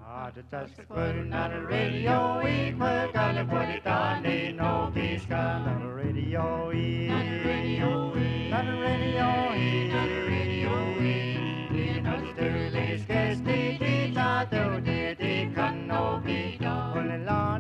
Just putting on the radio, we put on the put it on, they no peace on the radio, not the radio, not the radio, not the radio, you know the dirty scarce the teacher, the can no be done, put it on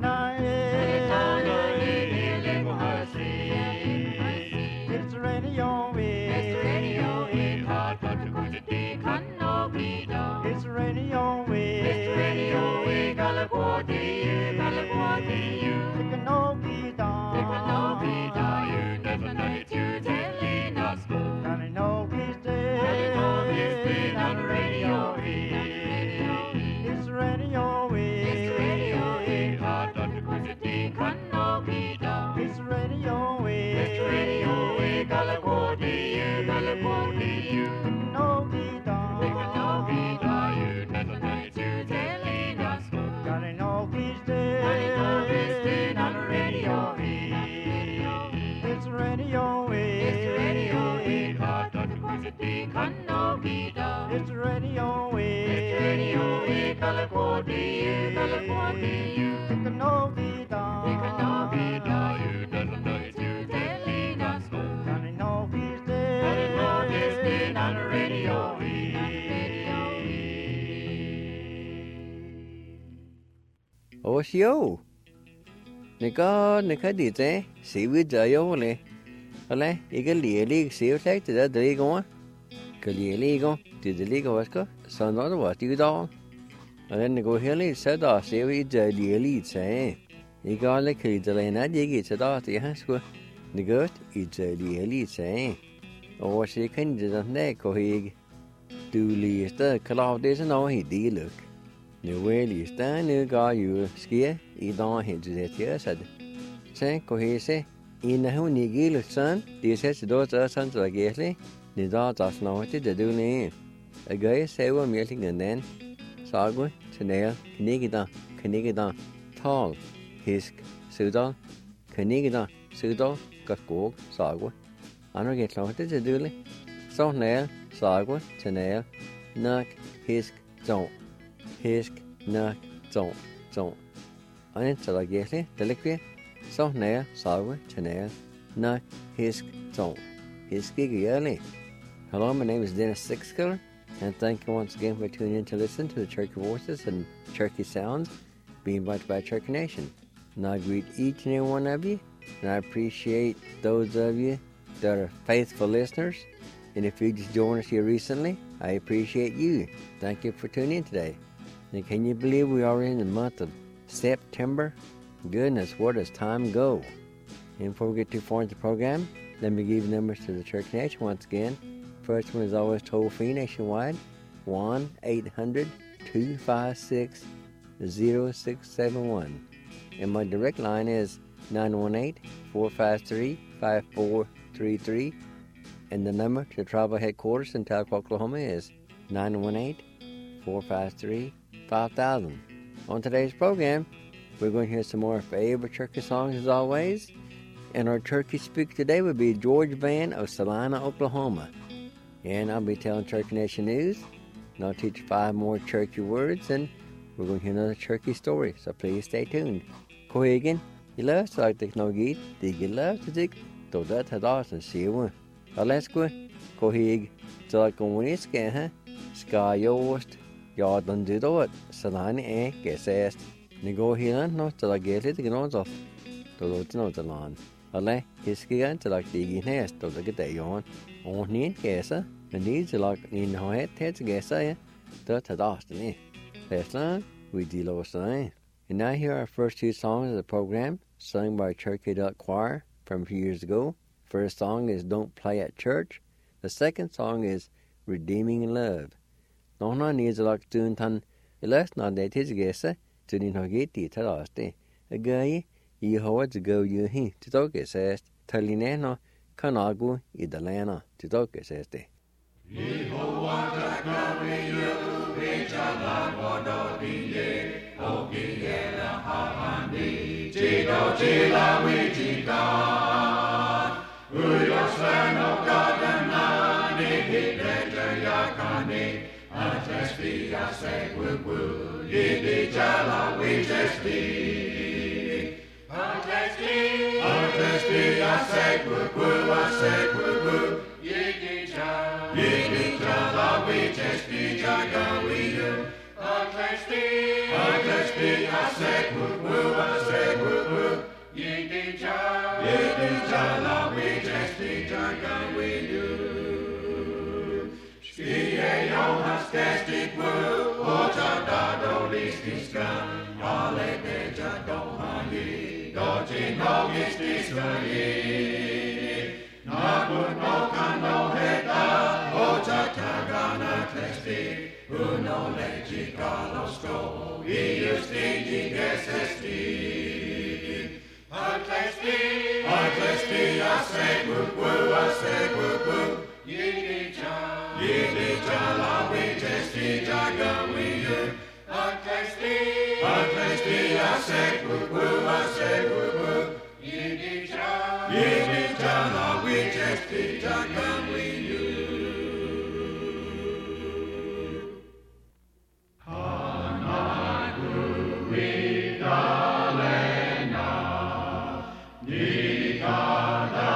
it's radio, it's radio, hard but to put it can no be done, it's radio, it's radio, we got a quarter, you got a quarter, you can no be done, you never know it, you telling us, can I know peace day, on the radio, it's radio, it's radio, hard but to put it can no be done, it's radio, we got a quarter, you got a quarter, you can no be done, you never know it, you telling us, can I know peace day, on the radio, it's radio, hard but to put it can no be done, it's radio, we got a quarter, you got a quarter, you can no be done, you never know it, you telling us, can I know peace day, on the radio. Yo, Nika did eh? See with Jayo, Ale, Eagle League, see you like to that Lego. Kaliego, did the Lego Wasco, so not what you dog. And then the go hilly said, I see with the elite say. You got like the lane, you get it out the hospital. The good, it's the elite say. Or she can do the neck or he do least the cloud isn't all he did look. The way you stand, you got you ski, you don't hit the tears said. Say, cohese, in the honey gill son, this has the daughter sons like Gasly, the daughters know what to do in. A guy say one melting and then Sagwa, Chanel, Canigida, Tall, Hisk, Sudal, Canigida, Sudal, Gakgog, Sagwa. I don't get long to do. So nail, Sagwa, Chanel, Nuck, Hisk, Don't. Hisk, Nuck, Don't. Until I get it, the liquid. So nail, Sagwa, Chanel, Nuck, Hisk, Don't. Hisk, early. Hello, my name is Dennis Sixkiller, and thank you once again for tuning in to listen to the Cherokee Voices and Cherokee Sounds being brought by Cherokee Nation. And I greet each and every one of you, and I appreciate those of you that are faithful listeners. And if you just joined us here recently, I appreciate you. Thank you for tuning in today. And can you believe we are in the month of September? Goodness, where does time go? And before we get too far into the program, let me give you numbers to the Cherokee Nation once again. First one is always toll-free nationwide, 1-800-256-0671. And my direct line is 918-453-5433. And the number to tribal headquarters in Tahlequah, Oklahoma is 918-453-5000. On today's program, we're going to hear some more favorite Cherokee songs as always. And our Cherokee speaker today would be George Van of Salina, Oklahoma. And I'll be telling Cherokee Nation news, and I'll teach 5 more Cherokee words, and we're going to hear another Cherokee story, so please stay tuned. Kohegan, you love to like the Knogit, dig you love to dig, though that had awesome see one. Alaska, Koheg, to like on one is huh? Sky yost, yard and do it, Salani eh, guess asked. Nego here, no, to like get it, get on off. Though it's not the lawn. Ale, his skigan to like digging nest, though the get day on. On need guesser. And these are like in the head, heads guess I that had asked me. Last time we did last night. And now here are our first 2 songs of the program, sung by Cherokee Duck Choir from a few years ago. First song is Don't Play at Church. The second song is Redeeming Love. Nona needs a like tune tan. Last night that his guesser to the Nogeti Taraste. A guy, you hold to go you he to talk it says, Talinano, Kanagu, Idalana, to talk it says. Atesti, I say, woo woo, yiddy jala, we testy. Atesti, I say, woo woo, yiddy jala, we testy, jaga we you. Atesti, I say, woo woo, yiddy jala, we testy, jaga we you. Hastastic woo, ocha da do listiska, ale deja do hani, doji no gistiska ye. Nagun no kano heta, ocha tagana testi, uno leji galosko, iusti digesesti. Atlesti, I say woo woo, Yiddy jala, we testy, jaga we you. Atlesti, I say woo woo, yiddy jala, we testy, jaga we you. Hanaguri dalena, nikada.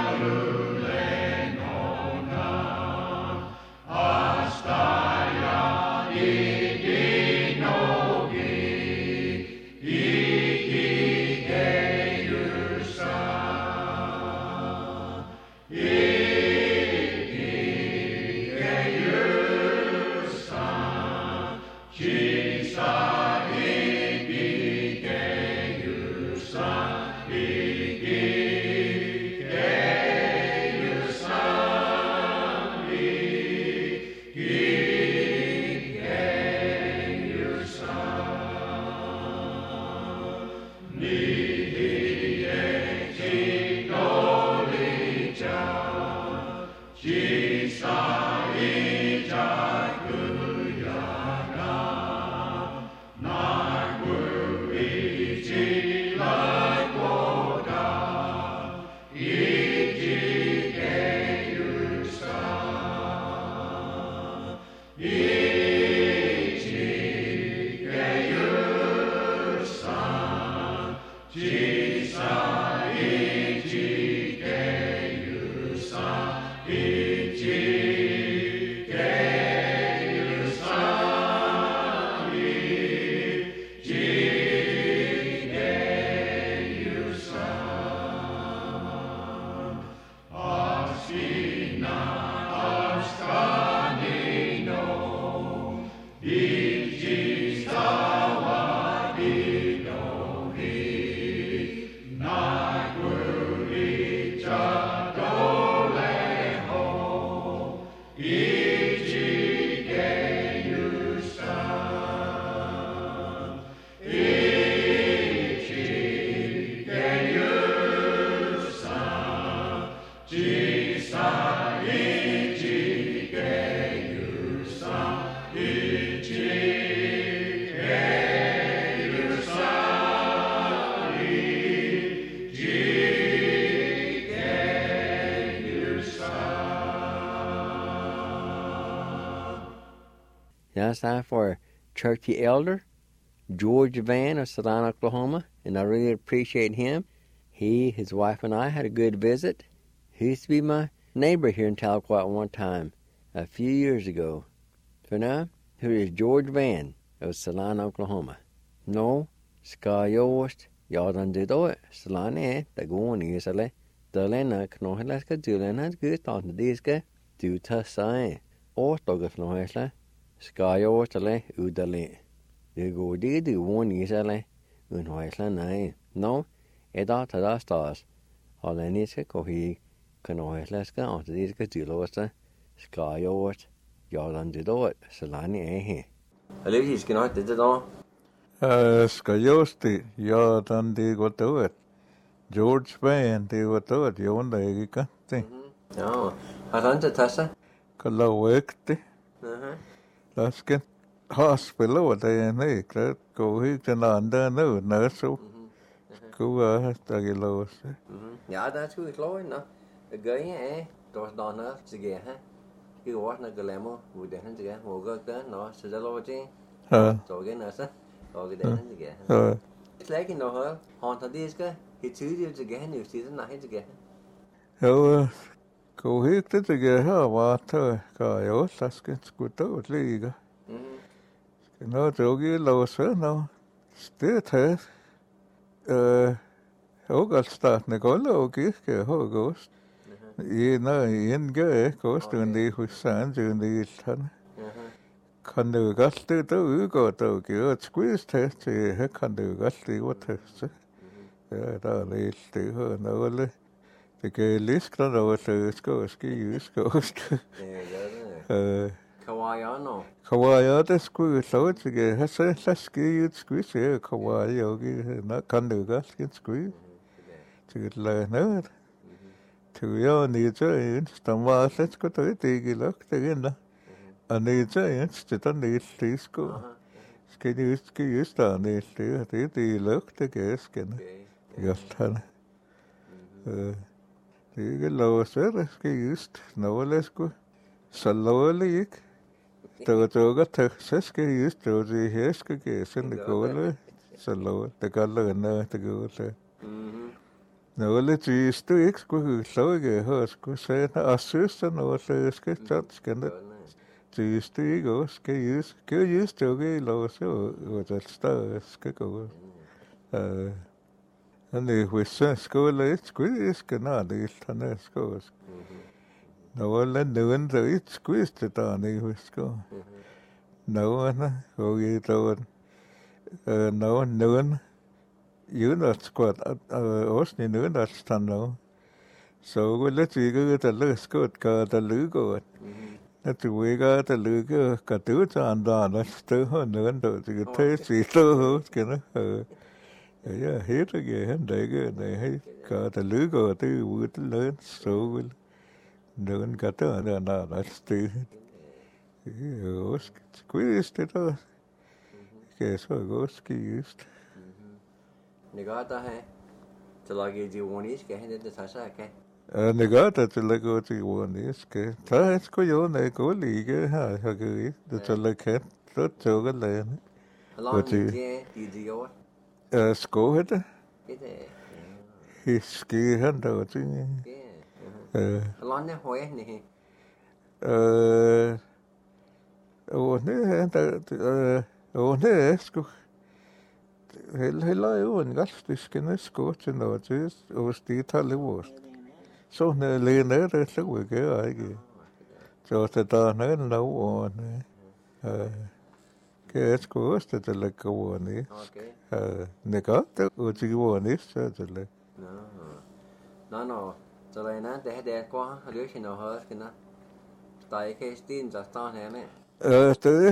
Now it's time for Churchy Elder, George Van of Salina, Oklahoma, and I really appreciate him. He, his wife, and I had a good visit. He used to be my neighbor here in Tahlequah one time, a few years ago. For now, here is George Van of Salina, Oklahoma. No, ska yost, yadan dido, Salina, the goon isale, the lena knohelaska dulena, good on the diska, do tasai, or dogaf nohesla. Skajåstale udale. Det går det du vån isale unhoisla nei. No, eda tada stas. Aleniska kohi kanoislaska antadiska dilosta. Skajåst. Jalan didot salani ehe. Alevsi skinat det då. Skajåsti jalan digotot. George Van digotot jonda egikatti. Ja, hatanta tassa. Kalawekti. Lasken hospital det nej klart gå hit den andra nu när så gå hasta gelos. Ja, det skulle klart nå. Det går ju då då när så ge ha. cái quá nó cái làm mà buổi đêm hắn cái hồ cái tới nó sẽ ra lo chứ rồi cái nó sẽ rồi cái đêm hắn cái lấy cái nó hơn hòn thật đi cái chứ đi cái hắn nhiều xí nó hết cái cô hít tới cái mà thôi cái yếu sas cái tao lấy cái nó rồi cái lâu sớm nó thế thế cái start này có lâu cái hồ ghost nó yên cái ghost đi hồi sáng rồi đi thân kan du galt det ugår då gör squeeze test det kan du galt det vad test ja där är det hör något det kan liskra då så ska ju kawaii det skulle så det har så ska ju squeeze kawaii och det kan du galt det squeeze det lär tu jag ni så inte var så ska det det lagt det ändå anh chơi chỉ tao đi disco cái just đó đi thì lớp cái cái gặp thằng thì cái lò sét cái just nó lấy cái salo lấy tôi cái thật cái just tôi gì hết cái sinh được cái lấy salo cái là nó cái cái nó lấy chỉ tôi cái salo cái hơi cái sẽ nó assist nó sẽ cái touch cái nó Justigos, que justo que lo so, o tas que go. Ani huissa skola squeeze que nada istana skos. No la nuan so it squeeze te tani huisko. No ana o ye to no nuan you not squat os ni nuan that stano. So we let you go to the skot ka the lugo. Tụi we ga ta lư cái cả tứ cho anh đó nó tứ hơn nữa rồi thì thế gì tứ cái nó cái hết cái hết đấy cái này hay cả ta lư cái tứ bữa lớn số nữa cả tứ là nó tứ quý ist đó cái số ghost cái ist Nega ta hai Talagi jiwonis cái hết để thasa cái negata te lego ti wonis ke ta es ko yo ne ko li ke ha ge te le ke to cho ga le Along the DGO sko het ski han do ti Along the hoye ni o ne sko hela jo en gastisk ne sko te no ti o sti ta le wost så när Lena det så mycket jag så att ta när nå que skulle det lägga våni ne gott och det våni så det no så det är inte det quá lưới thì nó hơi cái nó tại cái tinจะตอนnày nè det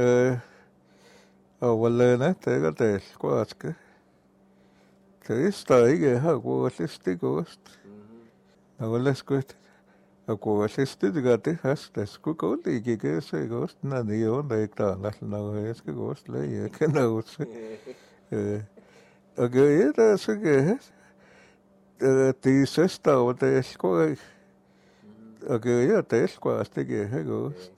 väl ne det går det ska det står det har gått det gost Ahora escucha, acuérdate de que hasta escucho que ese ghost nadie onda está no es que ghost le que no sé que era eso que dice esta o te escucha que ya te escucha que es ghost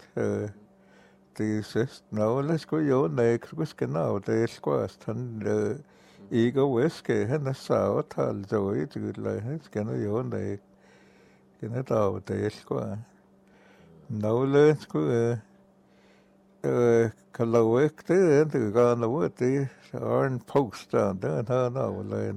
dices no le escucho yo pues que no te escucha tan y que es que es en esa tal yo y es que no yo onda cái nó tao tệ quá nấu lên cái lâu ấy thế từ con lâu thì on post đó nó lên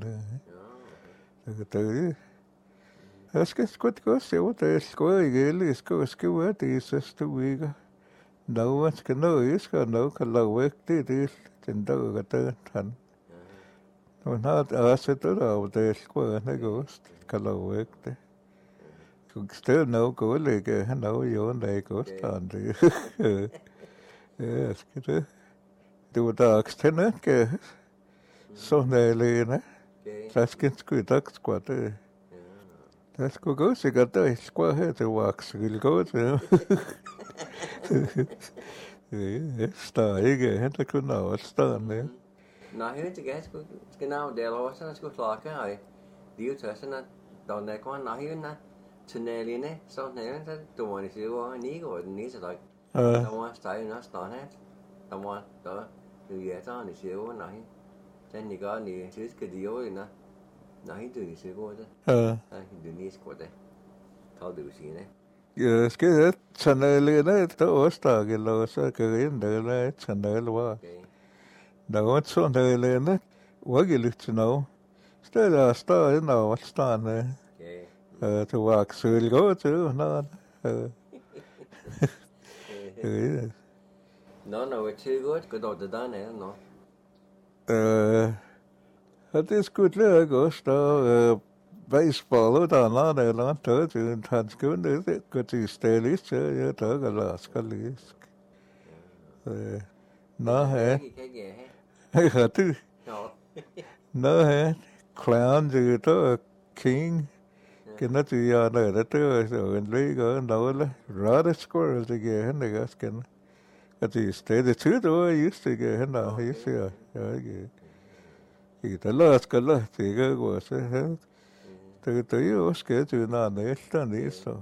từ es que có xíu thế có cái lý có cái thì sẽ tôi cái nấu cái nấu cái lâu ấy thì trên đó cái tên thành nó sẽ tới đâu thế quá nó có cái lâu ấy thế still no go like no yo nei go stand es que du dags tenne ke så nele das kind gut dags squat das go sikkert det squat det wax vil gå sta ikke hente kunne også ne nej hết cái nào để lo sao skulle klare det är ju så att då när kan nej ju Tunneline, sånn her, da var det ikke var ni år, ni så dag. Uh, Da var stein og stående her. Da var da, du gjør det, han ikke var nei. Den ikke ni tyske de år inne. Nei, du ikke går det. Nei, du ni skal det. Ta du sine. Skal jeg tunnelene til årsdagen, og så kan jeg inn der tunnelene. Okay. Da var tunnelene, var jeg litt nå. Stedet stadig nå, stående. Okay. Til Vaksøl går til, nå. Nå er det godt, går da det der nede nå. At det skulle lære godt, da baseball og der eller andet, til han skulle det gå til stedet, så jeg tager Alaska lisk. Nå her, ja du, nå her, clown det der, king, kender du jeg der, så en ligger noget, rette squirrel, det giver hende ganske. At det stedet tid, det var just det giver hende, jeg siger, ja ikke. I det Alaska, det gør også her. Det er jo også sket til en anden efter så.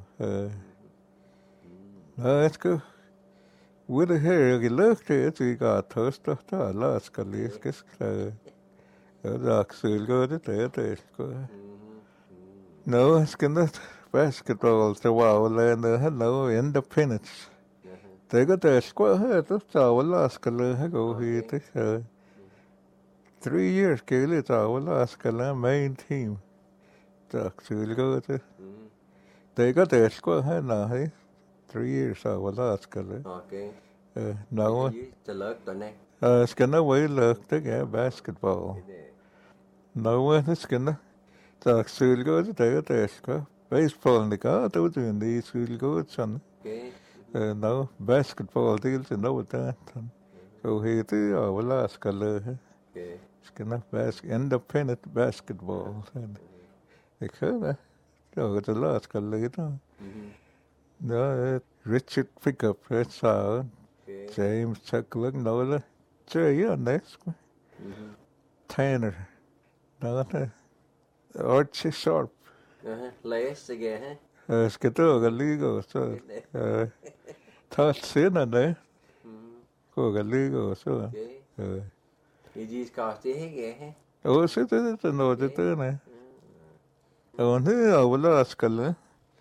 Nå, jeg skal ud af her, jeg lugte til, at vi går tørst, og der er Alaska lisk. Ja, der er selv godt det skal. Nå, jeg skal net basketball til Wowland, han laver Independence. Det går der skal her, der er Alaska lige her går hit. 3 years skal jeg tage Alaska lige main team. Tak, selv godt det. Det går der skal her, nej. 3 years af Alaska lige. Okay. Nå, Det lugter ned. jeg skal nå være lugt, det er basketball. Nå, det skal nå. Tak, selv godt det er der skal. Baseballen, det gør, det er en lige selv godt sådan. Okay. Nå, basketball, det er til noget der. Så her det er Alaska lige. Okay. Skal nå independent basketball. Det kan det. Det er det Alaska lige der. Nå, Richard Pickup, det sagde James Tuckler, noget. Så er jeg næsten. Tanner. Nå, det. Archie Sharp. Læs det gør, Skal du lige gå så? Ta senere det. Gå lige gå så. Okay. I de skal det ikke, Og så det er noget det der. Og nu er Alaska lige.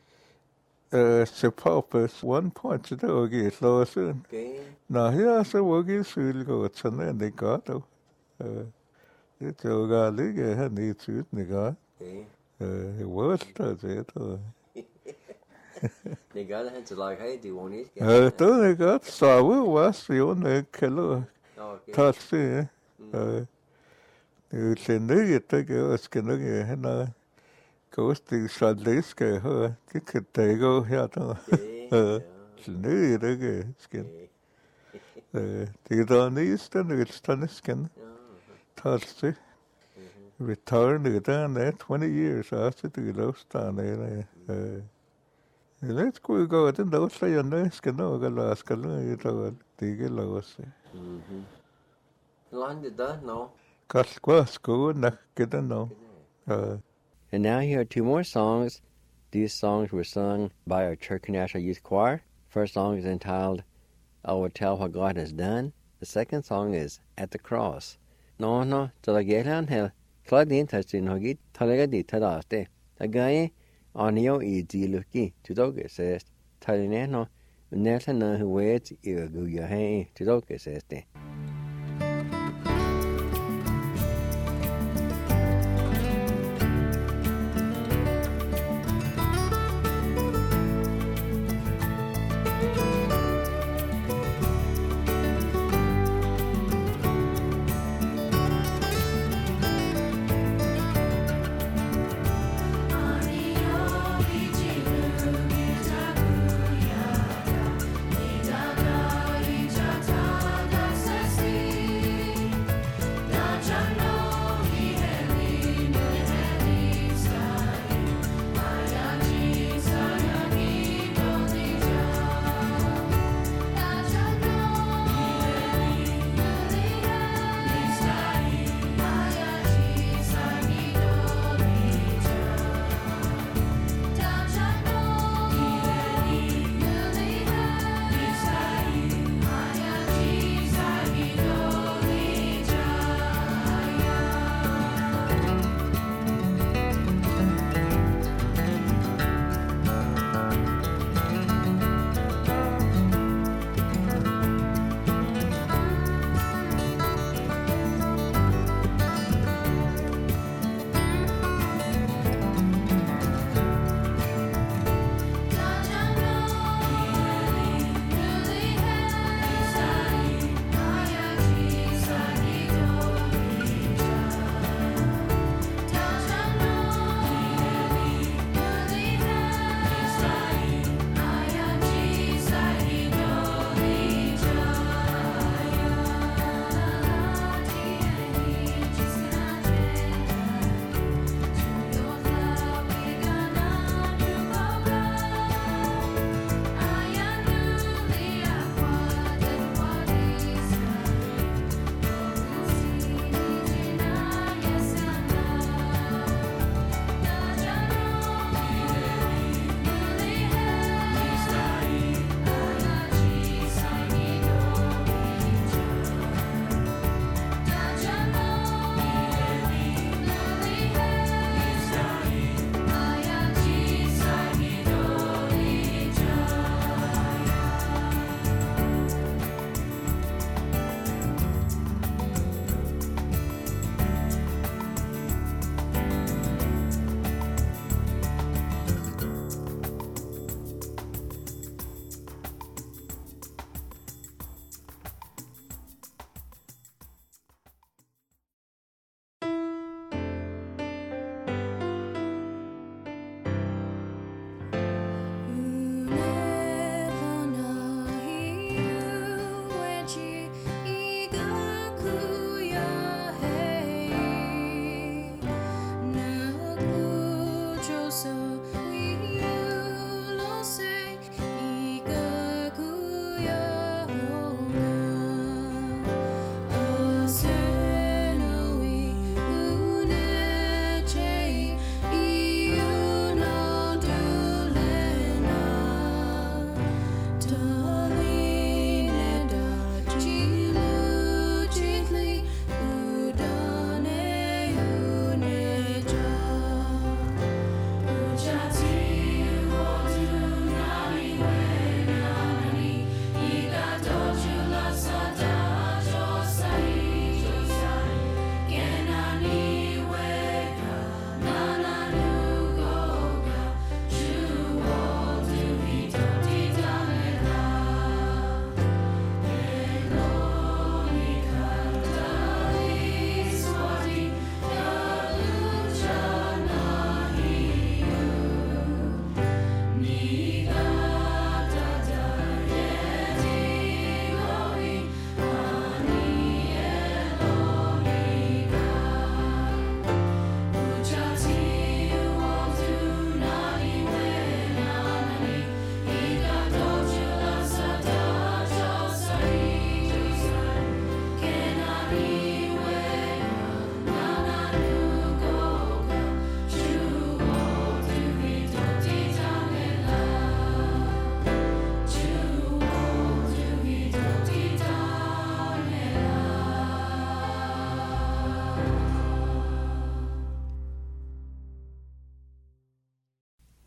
Så Poppers 1 point, så det var ikke slået sådan. Okay. Nå, her så var ikke sylgået sådan, det gør du. Det tog jeg lige her nede i tyden, ikke godt? Okay. Det var også det, tror jeg. Det gør det han til like, hey, det var ikke. Det er godt, så vi var jo en kalder. Okay. Tak til det. Det er til nye, det gør jeg, skal nok han har kostet så det skal høre. Det kan det gå her, der. Til nye, det gør jeg, skal. Det er der næste, det skal. Tak til. Returned der 20 years after the lost down let's go den der så jeg nød skal nå Alaska lige der det ikke lås. Landet der nå. Kalkva sko nok get no. And now here are 2 more songs. These songs were sung by our Church National Youth Choir. First song is entitled I Will Tell What God Has Done. The second song is At the Cross. No, så der han her. Klart din tastin hogit, talega di tadaste. Tagaye anio I diluki, tudoge says. Talineno, nelana who waits irguya hay, tudoge says. Itaga, itatada,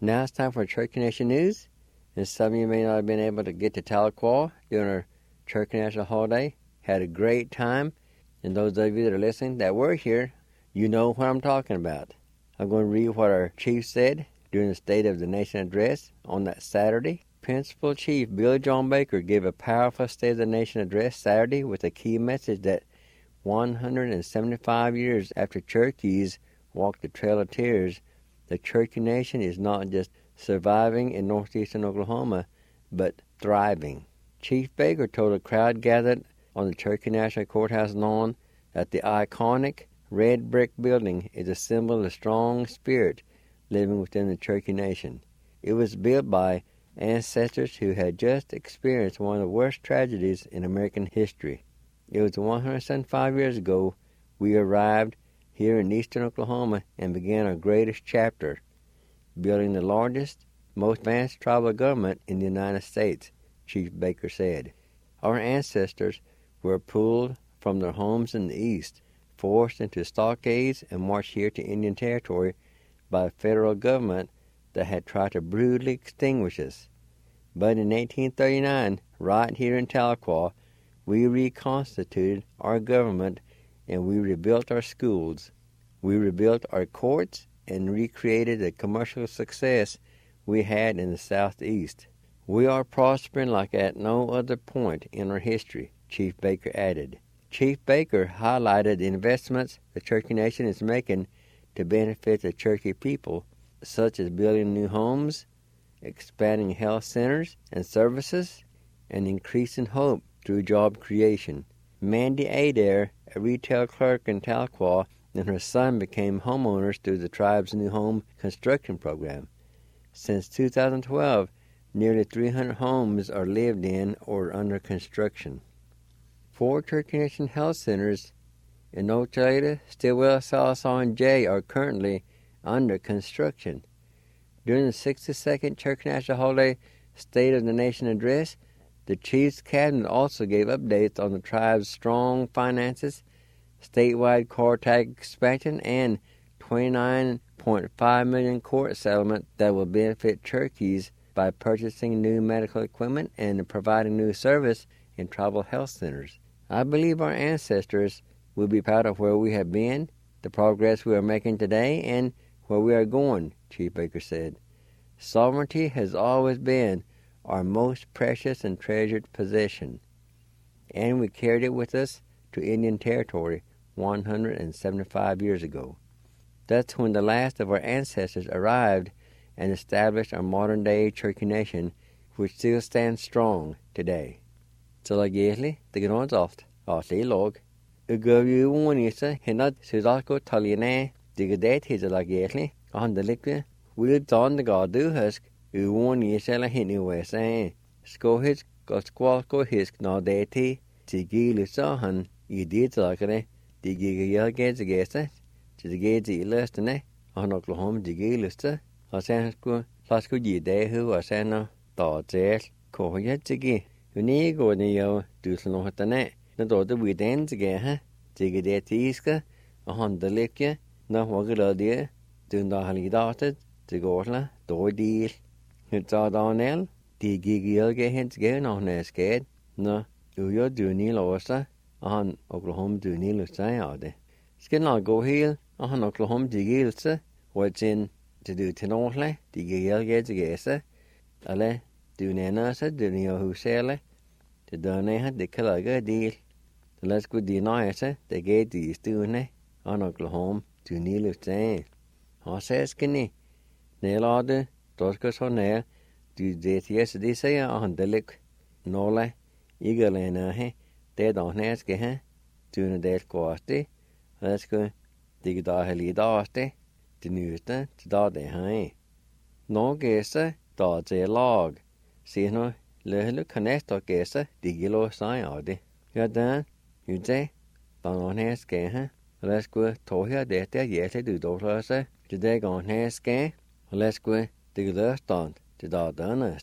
Now it's time for Cherokee Nation News. And some of you may not have been able to get to Tahlequah during our Cherokee National holiday. Had a great time. And those of you that are listening that were here, you know what I'm talking about. I'm going to read what our chief said during the State of the Nation address on that Saturday. Principal Chief Billy John Baker gave a powerful State of the Nation address Saturday with a key message that 175 years after Cherokees walked the Trail of Tears, the Cherokee Nation is not just surviving in northeastern Oklahoma, but thriving. Chief Baker told a crowd gathered on the Cherokee National Courthouse lawn that the iconic red brick building is a symbol of the strong spirit living within the Cherokee Nation. It was built by ancestors who had just experienced one of the worst tragedies in American history. It was 175 years ago we arrived here in eastern Oklahoma and began our greatest chapter, building the largest, most advanced tribal government in the United States, Chief Baker said. Our ancestors were pulled from their homes in the east, forced into stockades, and marched here to Indian Territory by a federal government that had tried to brutally extinguish us. But in 1839, right here in Tahlequah, we reconstituted our government and we rebuilt our schools. We rebuilt our courts and recreated the commercial success we had in the southeast. We are prospering like at no other point in our history, Chief Baker added. Chief Baker highlighted the investments the Cherokee Nation is making to benefit the Cherokee people, such as building new homes, expanding health centers and services, and increasing hope through job creation. Mandy Adair, a retail clerk in Tahlequah, and her son became homeowners through the tribe's new home construction program. Since 2012, nearly 300 homes are lived in or under construction. 4 Cherokee Nation health centers in Ochaleta, Stilwell, Sallisaw, and Jay are currently under construction. During the 62nd Cherokee National Holiday State of the Nation address, the Chief's Cabinet also gave updates on the tribe's strong finances, statewide car tax expansion, and $29.5 million court settlement that will benefit Cherokees by purchasing new medical equipment and providing new service in tribal health centers. I believe our ancestors will be proud of where we have been, the progress we are making today, and where we are going, Chief Baker said. Sovereignty has always been our most precious and treasured possession, and we carried it with us to Indian Territory 175 years ago. That's when the last of our ancestors arrived and established our modern-day Cherokee Nation, which still stands strong today. Så egentlig, det går not alt, i log. Ugav you one isa, hinad Sudako Taline, digadet his lagely, on the liquid, will don the god do husk, one isa la hinny say. Sco his got squalco his gnadeti, Tigilisahan, you did lakere, Digigal gets against it, to the gates listene, on Oklahoma Digilista, or Sansko, Lasco Gide, who was Sano, thought there, Koya Tigi. Uni go neo duslo hatane na do the within together dig the tiska on the liquor na wagala de do the halidated to gorla do deal it's all donel the gigil get hint again on a skate no uyo do ni losa on Oklahoma do ni lusai ade skin not go heel on Oklahoma digilsa what's in to do tenole the gigil get together ale do nana sa do ni who sell to do ne de kalaga deal let's go deny it they get these do ne on Oklahoma to ni lusai ha says skinny nail order tosco so nail do det yes they say on the lick nola igalena he they don't ask he do ne del quasti let's go dig da heli daste the newsta to da de hai no gesa da je log see no le connect to gesa digilo sai ade ya dan you say don't ask he let's go to here de yes do do se today gon ask let's go dig the stand to da done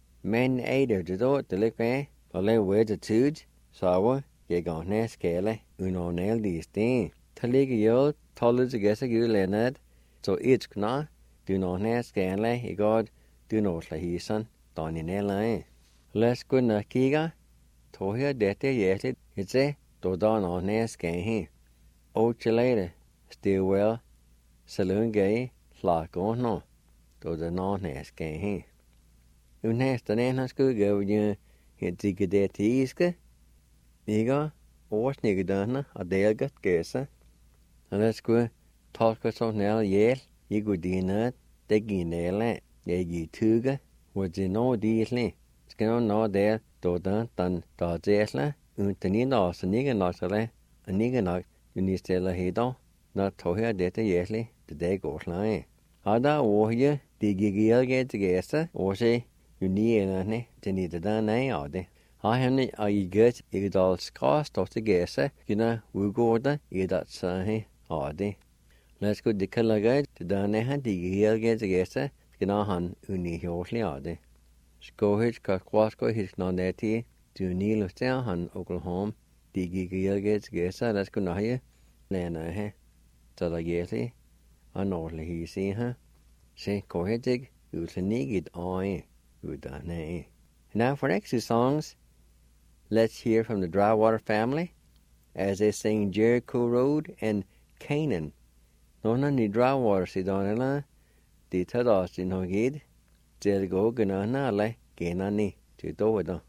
men aider to do the lick or le where the tude so ye gon ask le uno nail these thing talig yo tollers gesa you leonard so it's na du nå nær skærle I godt, du nå slag hisen, da ni nærle. Lad os gå ned kigge, tog her dette hjerteligt, et se, då da nå nær skærhe. Og til lade, stivvel, salun gay, slag gå nå, då da nå nær skærhe. Næsten han skulle gå jo helt ikke det tiske, ikke årsnige døgnet og delget gæse. Og der skulle tolke så nær hjæl, I kunne dine, det gik næle, jeg gik tykke, hvor det nå disle. Skal nå der, då den der dæsle, uden I nå så nikke nok så det, og nikke nok, du ni stiller hedder, når tog her dette hjæsle, det går slag. Og der årige, det gik ikke til gæse, og se, du ni eller den I det der nej af det. Har han og I gæt ikke dal skræs til gæse, kunne udgå det I det så af det. Lad os gå det kalder gæt, det der nej han de ikke til gæse, kunne han uni hjortlig af det. Skåhit skal skræsko hit når det til, du ni luster han Oklahoma, de gik ikke til gæse, lad os gå nøje, lærne her, så der gæslig, og nordlig hisse her. Se, skåhit ikke, du til niget øje. Now for next two songs, let's hear from the Drywater family as they sing Jericho Road and Canaan. Nona ni Drywater si donela, de tada si no gid, del go gana le genani to do.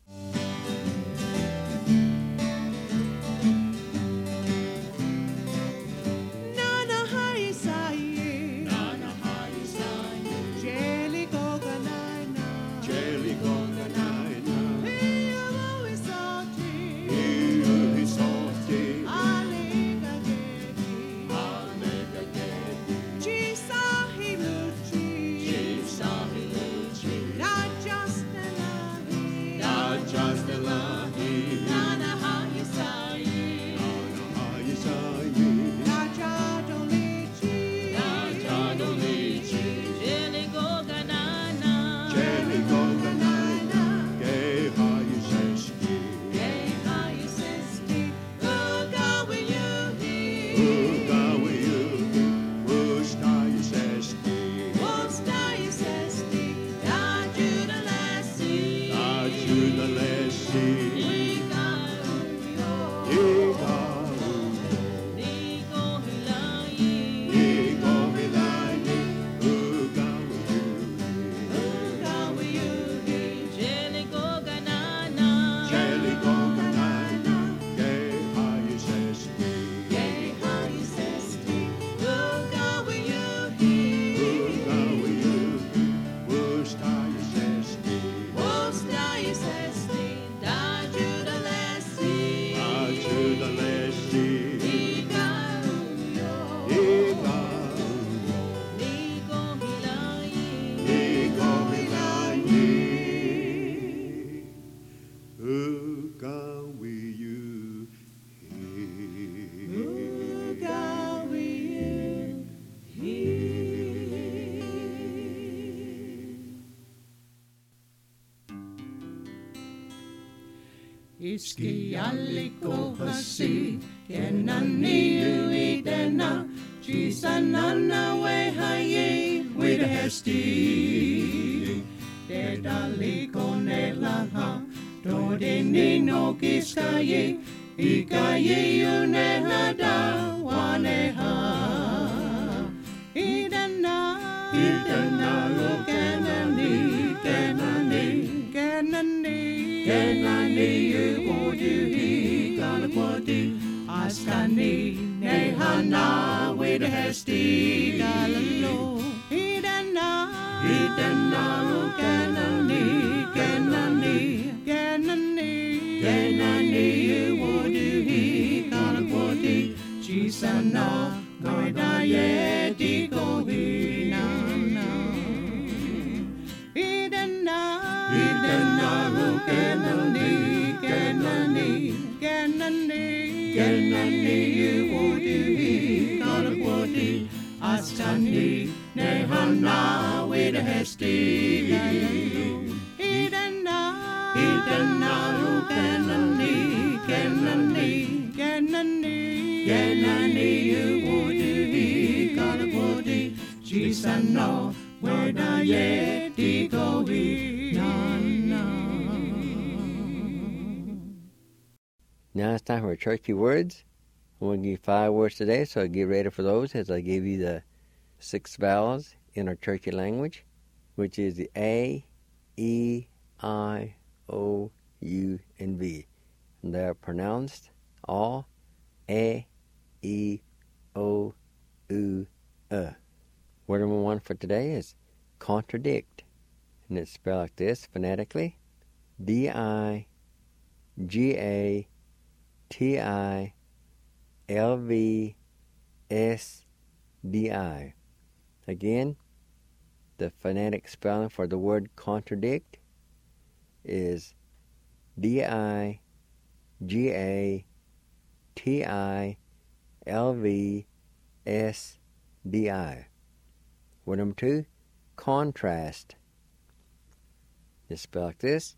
Iski alliko hasi, kenani ui dena, chisanana we haye, with a hesti. Dedaliko nelaha, dodeni no kiskaye, ikaye unehada, waneha. Idana, lo kenani, kenani, Kenani, Galakwati, Askani, Nehana, with a hesti, Galalo, Idana, Kenani, Woody, Galakwati, Chisana, Goidaye, Digohina, Idana, Kenani, Woody, Galakwati, Askani, Nehana, with a hesti, Idana, Kenani, Woody, Galakwati, Chisano, where na yet di go he na na. Now it's time for churchy words. I'm going to give you 5 words today, so get ready for those as I give you the 6 vowels in our churchy language, which is the A, E, I, O, U, and V. And they are pronounced all A, E, O, U, Word number 1 for today is contradict. And it's spelled like this phonetically: D-I-G-A-T-I-L-V-S-D-I. Again, the phonetic spelling for the word contradict is D-I-G-A-T-I-L-V-S-D-I. Word number 2, contrast. It's spelled like this: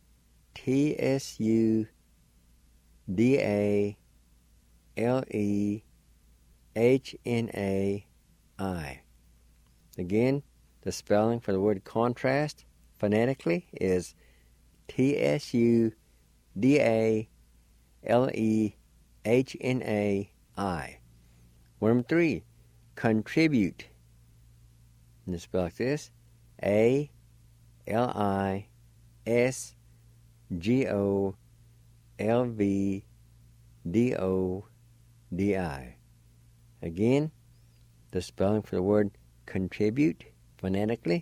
T-S-U-D-A-L-E-H-N-A-I. Again, the spelling for the word contrast phonetically is T-S-U-D-A-L-E-H-N-A-I. Word number 3, contribute. And it's spelled like this: A-L-I-S-G-O-L-V-D-O-D-I. Again, the spelling for the word contribute phonetically: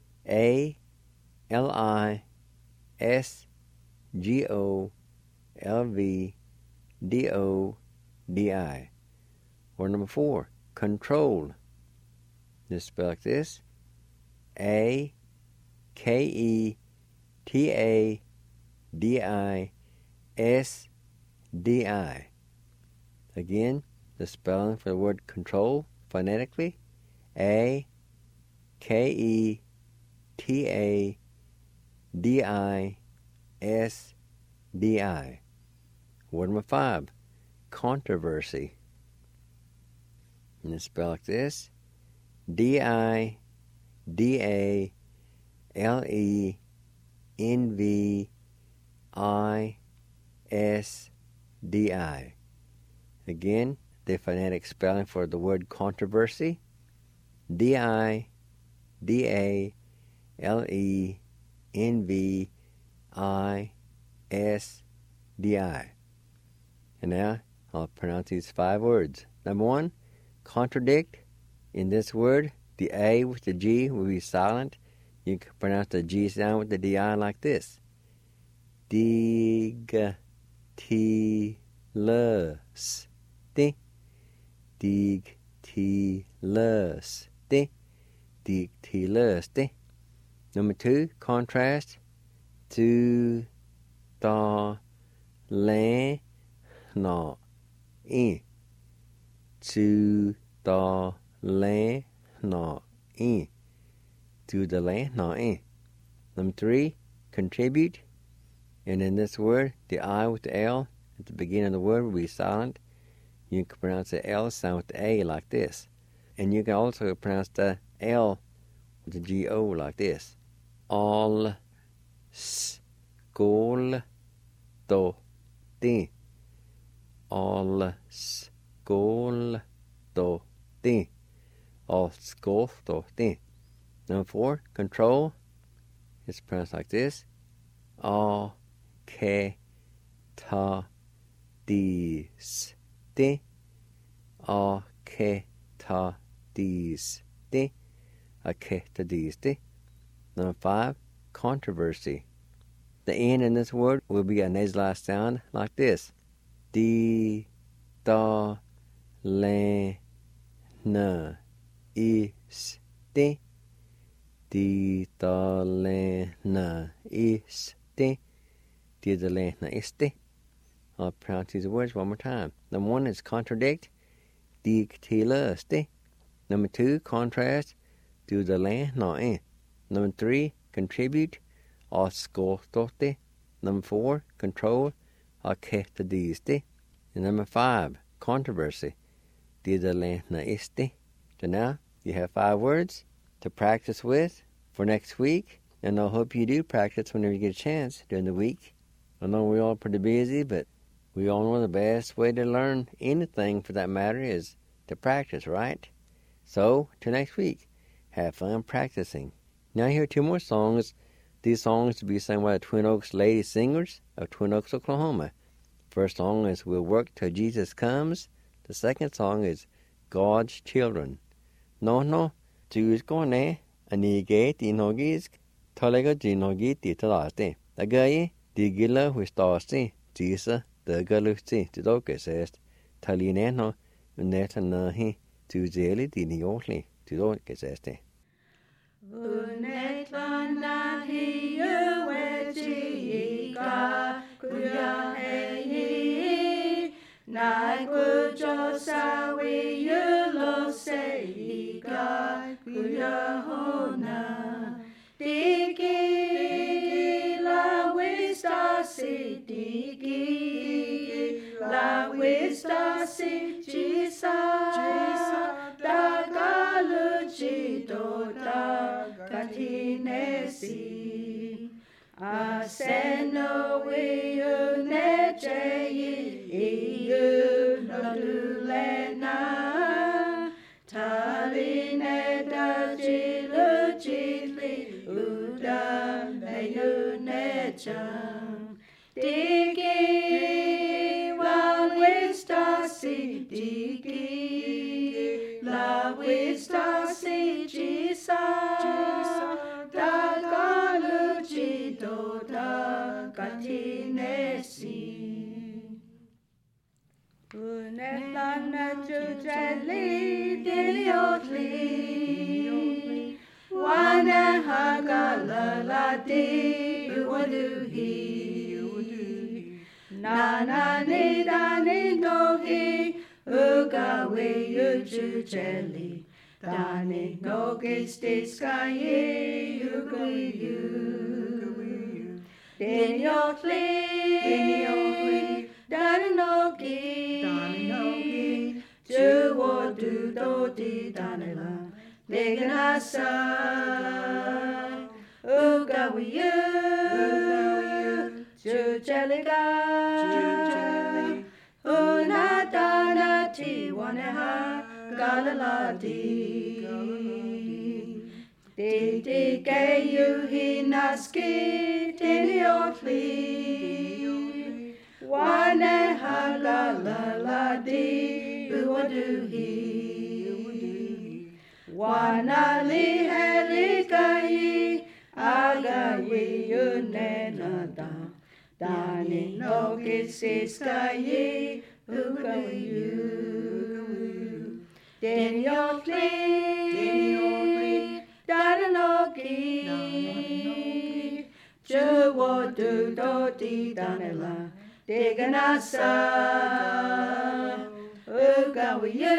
A-L-I-S-G-O-L-V-D-O-D-I. Word number 4, control. This is spelled like this: A-K-E-T-A-D-I-S-D-I. Again, the spelling for the word control phonetically: A-K-E-T-A-D-I-S-D-I. Word number 5, controversy. And it's spelled like this: D-I-D-A-L-E-N-V-I-S-D-I. Again, the phonetic spelling for the word controversy: D-I-D-A-L-E-N-V-I-S-D-I. And now I'll pronounce these 5 words. Number 1, contradict. In this word, the A with the G will be silent. You can pronounce the G sound with the D-I like this: Digtilusty. Digtilusty. Digtilusty. Number 2, contrast. Tu-da-le-na-in. Tu-da-le-na-in. Tu-da-le-na-in. Number 3, contribute. And in this word, the I with the L at the beginning of the word will be silent. You can pronounce the L sound with the A like this. And you can also pronounce the L with the G-O like this: All skål då det. All skål då det. All skål då det. Number 4, control. It's pronounced like this: A-K-ta-dis-te. A-K-ta-dis-te. A-K-ta-dis-te. Number 5, controversy. The N in this word will be a nasalized sound like this: Di-da-le-na-is-te. Di-da-le-na-is-te. Di-da-le-na-is-te. I'll pronounce these words one more time. Number 1 is contradict. Digtilusty. Number 2, contrast. Tu-da-le-na-in. Number 3, contribute. A-skål-då-det. Number 4, control. A-ke-ta-dis-te. And number 5, controversy. Di-da-le-na-is-te. So now you have 5 words. to practice with for next week. And I hope you do practice whenever you get a chance during the week. I know we're all pretty busy, but we all know the best way to learn anything for that matter is to practice, right? So, till next week, have fun practicing. Now here are 2 more songs. These songs to be sung by the Twin Oaks Lady Singers of Twin Oaks, Oklahoma. First song is We'll Work Till Jesus Comes. The second song is God's Children. No, Jews go ne, anigate in hogisk, tolega ginogit italaste. Agaye, digilla wistasti, Jesus, the galusti, to dokesest, talineno, unetanahi, to zeli dinioli, to dokeseste. Unetlanahi uwetiika kuyahehi naikujosawi yuloseika kuyahona diki la wistasi diki la wistasi jisa dagaluchidota katinesi aseno wiu necheyi iu nodulena taline dajilu jili uda meyu necham diki wa wistasi diki la wistasi jisa dagaluchidota katinesi Unetlana jujeli diliotli Wana hagalalati uwaduhi Nana nidani nohi Ugawe ujujeli Dani nogi stiskaye ugayu Diniotli Daninogi Juwo do di danila Liganasa Ugawiyu Jujeliga Unadana Tiwaneha Galaladi Didi Gayu Hinaski Diniotli Wane hagalaladi uwaduhi Wana lihelikai agayi unenada Dani nogisiskayi ugayu Diniotli Dananogi Juwo do di danela Diganasa Ugawiyu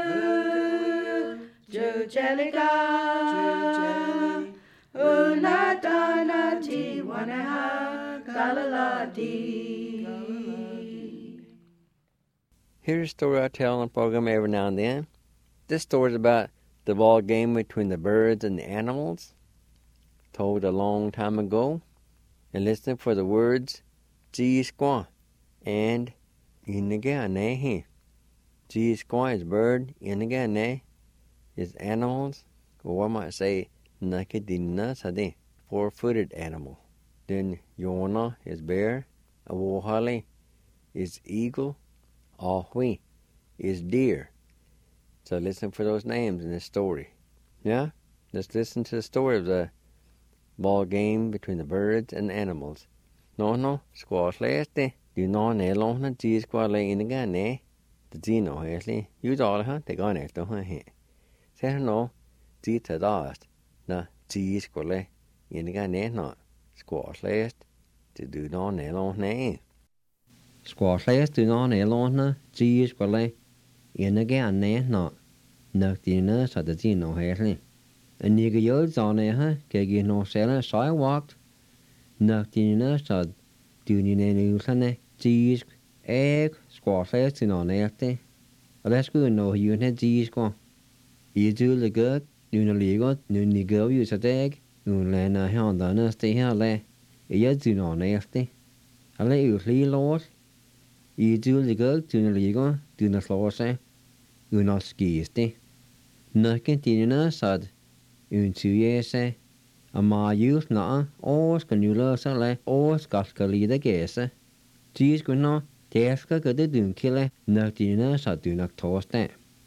Jujeliga Unadana Tiwaneha Galaladi. Here's a story I tell on the program every now and then. This story is about the ball game between the birds and the animals, told a long time ago. And listen for the words G-squaw and Inagane. G-squaw is bird, Inagane is animals, or one might say Nakadina Sade, 4-footed animal. Then Yona is bear, Awohale is eagle, Ahui is deer. So listen for those names in this story. Yeah? Let's listen to the story of the ball game between the birds and the animals. No, squash leste. Du no ne long na G squash le in the ne. The G no hesly. You all huh? They gone after her he. Say no. G to dast. Na G squash le in the ne not. Squash leste. To do no ne long ne. Squash leste do no ne long na G squash le in the ne not. No dinner so the G no hesly. And you get yours on there, huh? Get no selling, so I walked. Nothing so doing in the cheese, egg, squash, and on there. Let's go no, you had cheese go. You do the good, nu ligo nu ni go yu sa deg nu le na handa na ste ha le ya du no neste ale u li los I du ligo du na ligo du na slose u na skiste nakken tinina sad un tu yese a ma yus na os kan nu la sa le os ka lida gese tis kun no teska ka de dun kille naktina sad du nak toste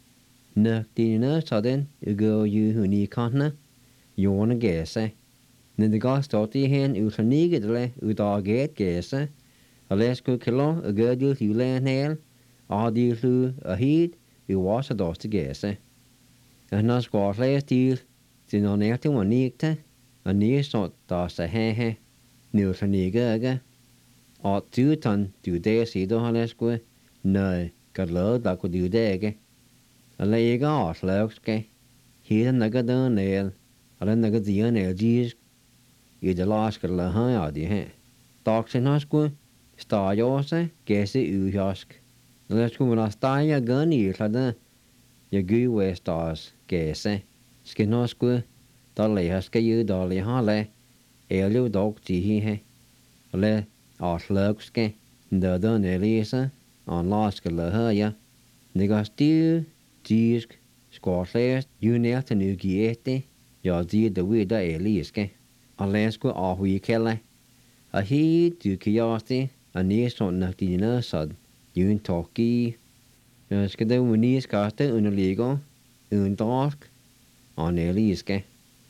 naktina saden go yu huni kanna yona gese ne de gastoti hen u sanigedle u da get gese Alesko kilo a gudil u len hel a di lu a hid u was a dos te gese en nas gwas les til sin on erte wa nikte a ni so da sa he nu sanigega a tu tan du de si do halesko nei ka lo da ko du dege a le ga as lekske hi na ga da nel ala na ga di ne jis I de las ka la ha di he taksin hasko sta jose gese u jask let's go na sta ya gani sada ya gu westas gese skinosko da le haske u da le ha le elu dog ti hi he le aslukske da ne lisa on laska la ha ya nigas ti jisk skosles u ne ta nu giete ya di de wi da eliske alesko a hui kelle a hi du kiasti a ni son naktina sad yun toki ska de unis kaste un ligo un dark on eliske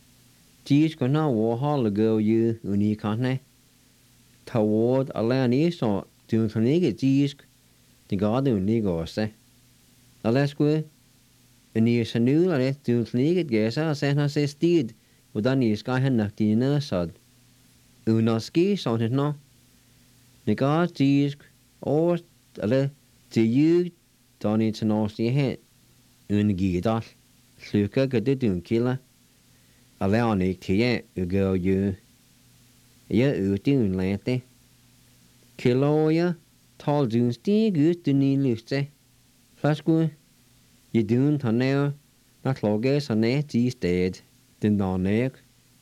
tis ko na wo hal go you uni kanne tawod alani so tun tnige tis de gade un ligo se alesko ni sanu ale tun tnige gesa se na se stid udan ska hen naktina sad unaski son no ne ga tis o ale ti you doni tnosti he un gidal sluka gade dun kila ale anik tie u go you ya u dun lente kiloya tal dun sti gut ni luste flasku ye dun taneo na loge sane ti sted den danek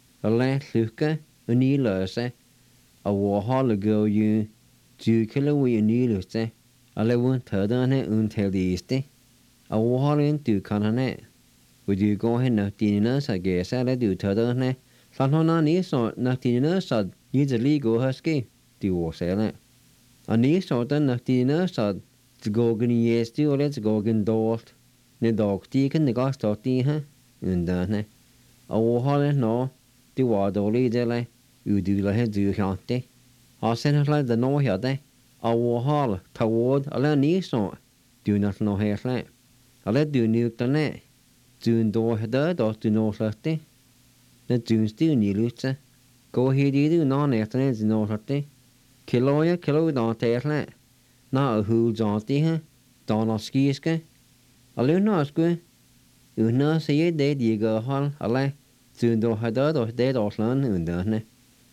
ale sluka uni löse a wo hal go you 2 kilo we ni luste ale won tadane un teliste a wo halin du kanane would you go hen na dinina sa gesa le du tadane sanhona ni so na dinina sa ni de ligo haske du wo sele a ni so den na dinina sa to go gni yesti o let's go gen dort ne dog ti ken ne gas dort ti ha un dane a wo halin no du wa do li de le u du la he du chante a sen la de no ya de a wo hal tawod ala ni so du not no he le ala du nu tane dun do heda do du no late na dun sti ni lutse go he di du no ne tane du no late kilo do te le na a hu janti ha do no skiske ala no sku u na se ye de di go hal ala dun do heda do de do slan undane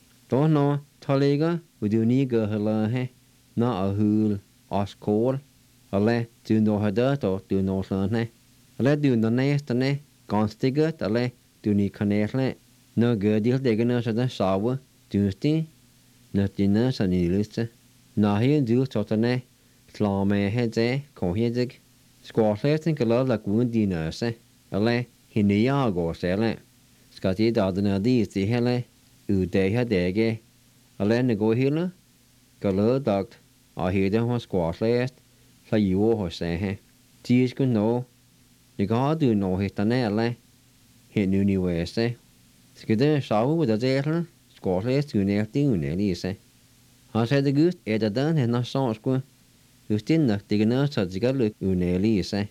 do no talega u du ni go hala he na a hul as kol ale du no hada to du no sane ale du no neste ne constigat ale du ni kanele no gedil de gna sa da sawa du sti na tina sani liste na hi du totane slame hede ko hedig squatleten kala la gun dina se ale hinia go sele skati da na di sti hele u de hadege ale ne go hila kala dagt a hede ho squatlest la yu ho se he tis kun no ni ga du no hitane ale he nu ni wese skede sawu da zehle squatlest tu ne ti un elise ha se de gust da dan he na sonsku justin na digna sa zigalu un elise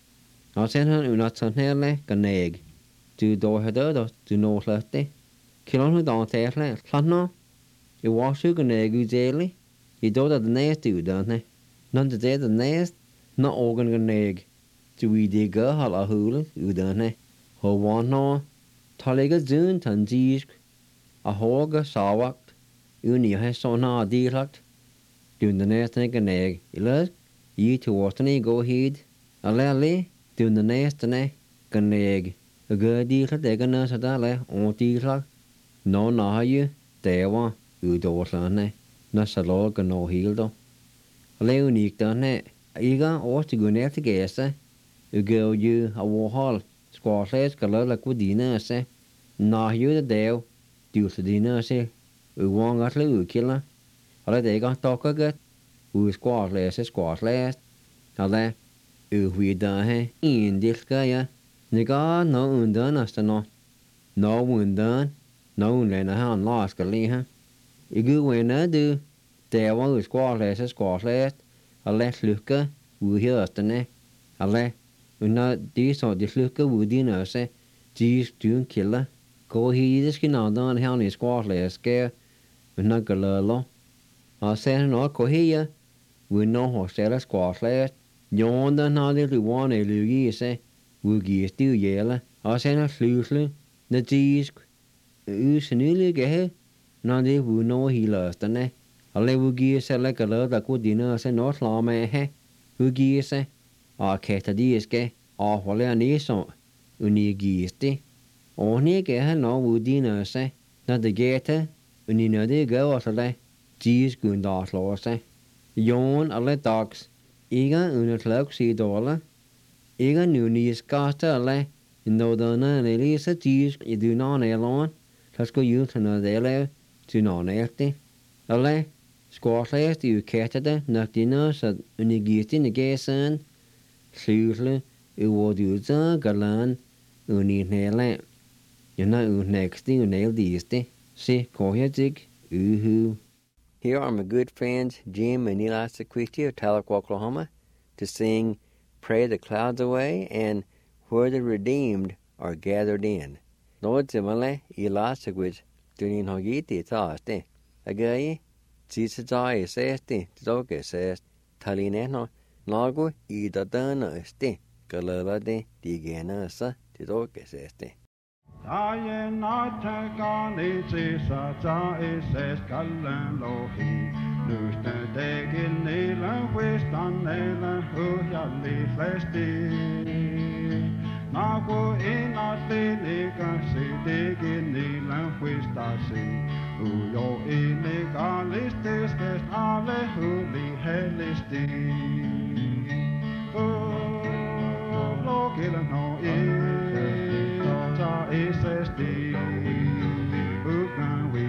ha sen han un atsanele kaneg du do hada do du no late kilon da tehle planno I washu kaneg u zeli I do da nest u dan nan de the nest na organ ganeg tu we de ga hala hul u dan ho wan no talega zun tan jisk a hoga sawakt u ni ha so na dirakt dun the nest ganeg ilas yi to watani go heed alali dun the nest ne ganeg Good deal at the gunners at all, or deal. No, no, you, there one, you do son, not a log and no heel. Leonic done it. Eager or to go near to guess, you go you a war hall, squashes, color like with dinner, say. No, you the dale, do to dinner, say. We won't got Lou killer. Or they got talk a good. We squash less. How that, if we done, in this guy, the god no undone us to know. No one done, no one in a hand lost a lee, You go when I do. There one was squash less. A less looker, we hear us the neck. A le, we not this or this looker would dinner say, G's doing killer. Go he this skin on down how his squash less scare. We not go low. I said no go here. We know how sell squash less. Yonder now the one a lugi say, we give still yellow. I said a sluice, the G's. Us newly get now they will know he lost the neck. A le will give say like a lot of good dinner say not law man. Who gives say? A cat a diske, a whole an eso. Uni gisti. Only get no would dinner say. Not the gator. Uni no de go or le. G's good off law say. Yawn a le dogs. Eager una cloak see dollar. Eager new knees caster a le. No donna and Elisa G's you do not alone. Let's go you to no de to non empty. A le. Squash last you catted, not dinner, so uni gisti the gay son. Sluisle, you would use a galan, uni nail. You're not next thing you nail these day. See, call your jig, oohoo. Here are my good friends Jim and Eli Sequiti of Tahlequah, Oklahoma, to sing Pray the Clouds Away and Where the Redeemed Are Gathered In. Lord Zimale, Eli Sequit, Dunin Hogiti, Taste. Again, Jesus I says, Zoga says, Talineno. Nago I da dana este, galera de digena sa, tidoke este. Taye na tagani sisa ta ises kallan lohi. Nusta degin nila wistan nila huyali flesti. Nago ina linika si degin nila wistasi. Uyo illegalistis des alle huli helisti. Look at no ta isesti. Who can we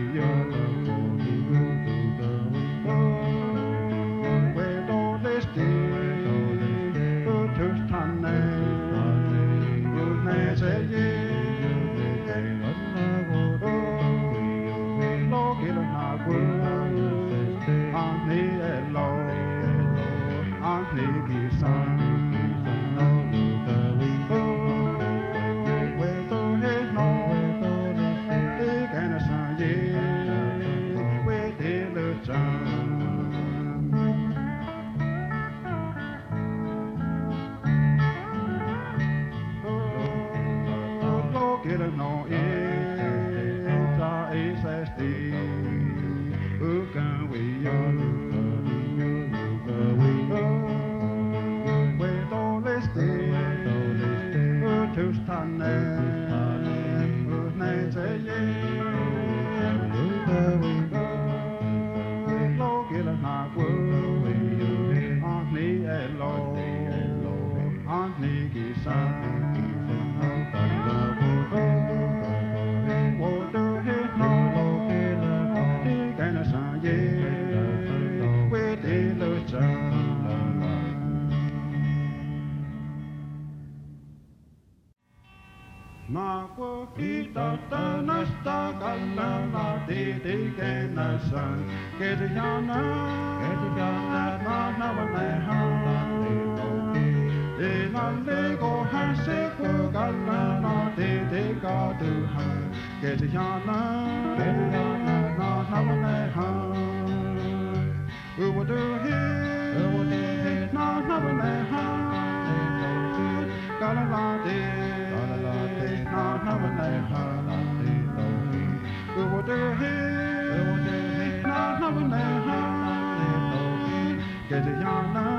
we don't listen. Who to stand who may say look at na good. Ani elo, ani gisan.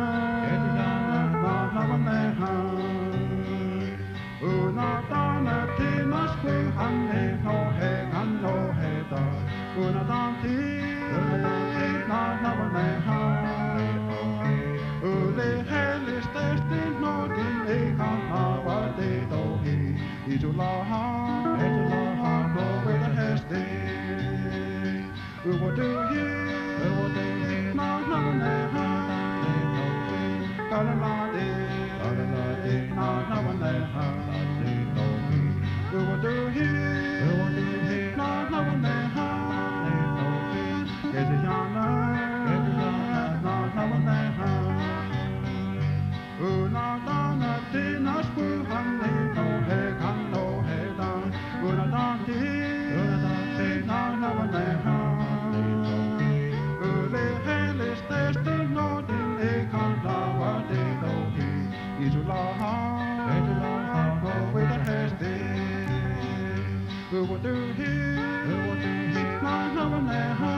Una donna Ejalaha, Ejalaha, go with the hasty. We will do here, we will do here, no, no, no, no, no, no, no, we will do here, we will do here, no, no, no, get it on, no, no, no, Una dana tina spu hanne no he kan no he dan Una dan tina na wane ha Ule hele stesti no din e kan la wa de no hi Ijula ha go with the hesti We will do here na wane ha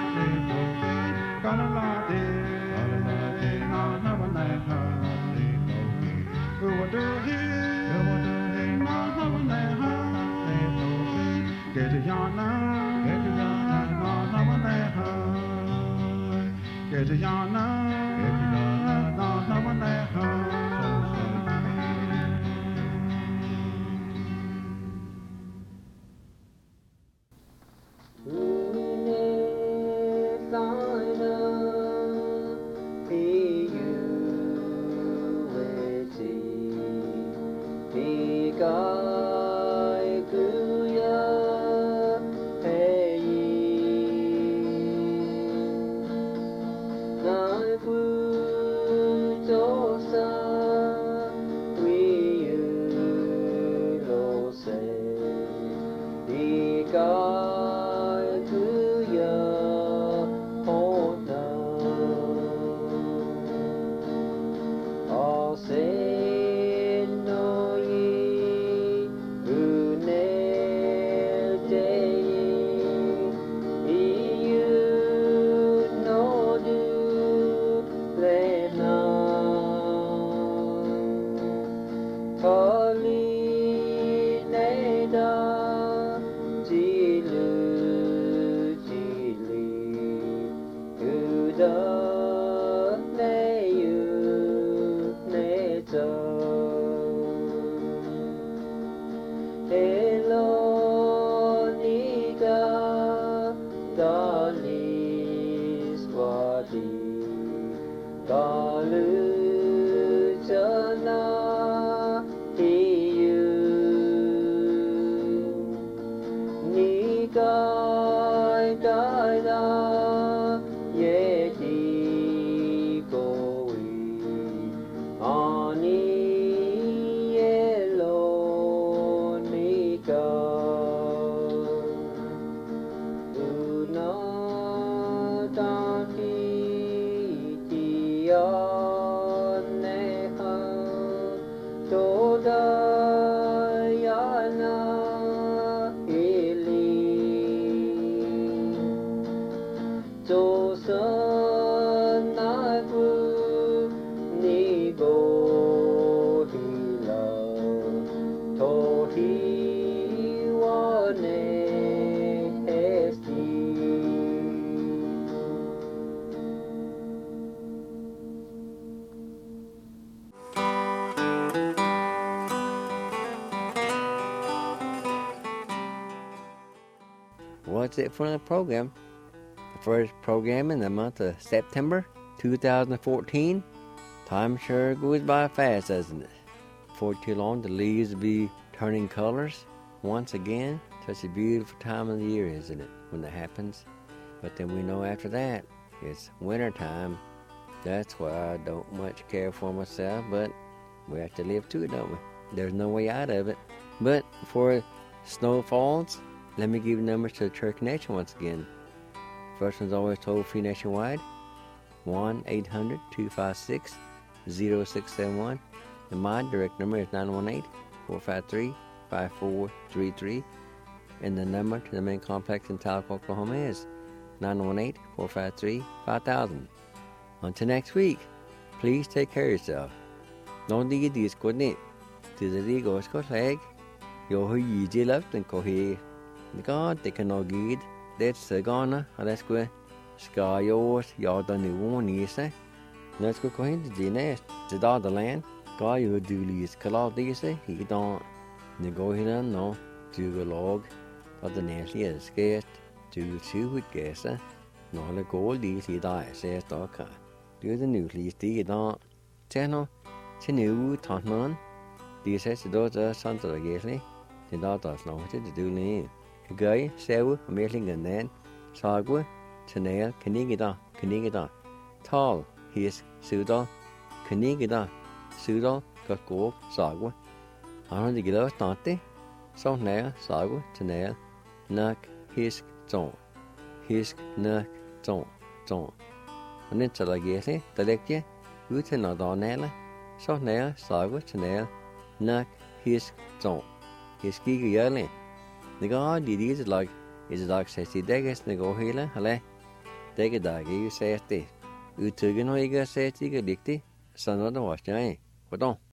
Kana la de na wane ha We will do here, no, no, no, get it on, no, no, no, get it on, no, no, What's it for the program? The first program in the month of September 2014. Time sure goes by fast, doesn't it? Before too long, the leaves will be turning colors once again. Such a beautiful time of the year, isn't it, when that happens? But then we know after that, it's winter time. That's why I don't much care for myself, but we have to live too, don't we? There's no way out of it. But before snow falls, let me give you numbers to the Church Connection once again. First one's always toll-free nationwide, 1-800-256-0671. And my direct number is 918-453-5433. And the number to the main complex in Tulsa, Oklahoma is 918-453-5000. Until next week, please take care of yourself. Don't dig this good night. To the legal Scott leg, you'll hear you jail up and go here. The God, they can not get that's a gonna, let's go. Sky yours, y'all done the one, you say. Let's go into the nest, the dog the land. God, you do these call, do you say? He don't Ni går hende nå, du går log, og den egentlig er sket, du tyvet gæse, når det går lige i dag, siger stokker. Du er den nylige stig i dag. Tag nu, til nu, tantmanden. De siger til dig, der er sådan, der er gæslig. Det er der slår til det døgnet. Kan gøre I, sæve og mærklingen ned. Sagwe, tænæl, kanigida. Tal, hisk, sydal, kanigida, sydal, godt gå op, sagwe. Han det gælder snart det. Så nær, sagwe, tænæl, nak, hisk, tån. Hisk, nak, tån. Og net så der gæslig, der lægger jeg ud til når der er næle. Så nær, sagwe, tænæl, nak, hisk, tån. Hisk ikke gjørlig. Det går lige til lag. I det dag sæt i dækkes, det går hele, halve. Dække dag ikke sæt det. Udtrykken har ikke sæt ikke ligge, så når der var stjerne. Hvordan?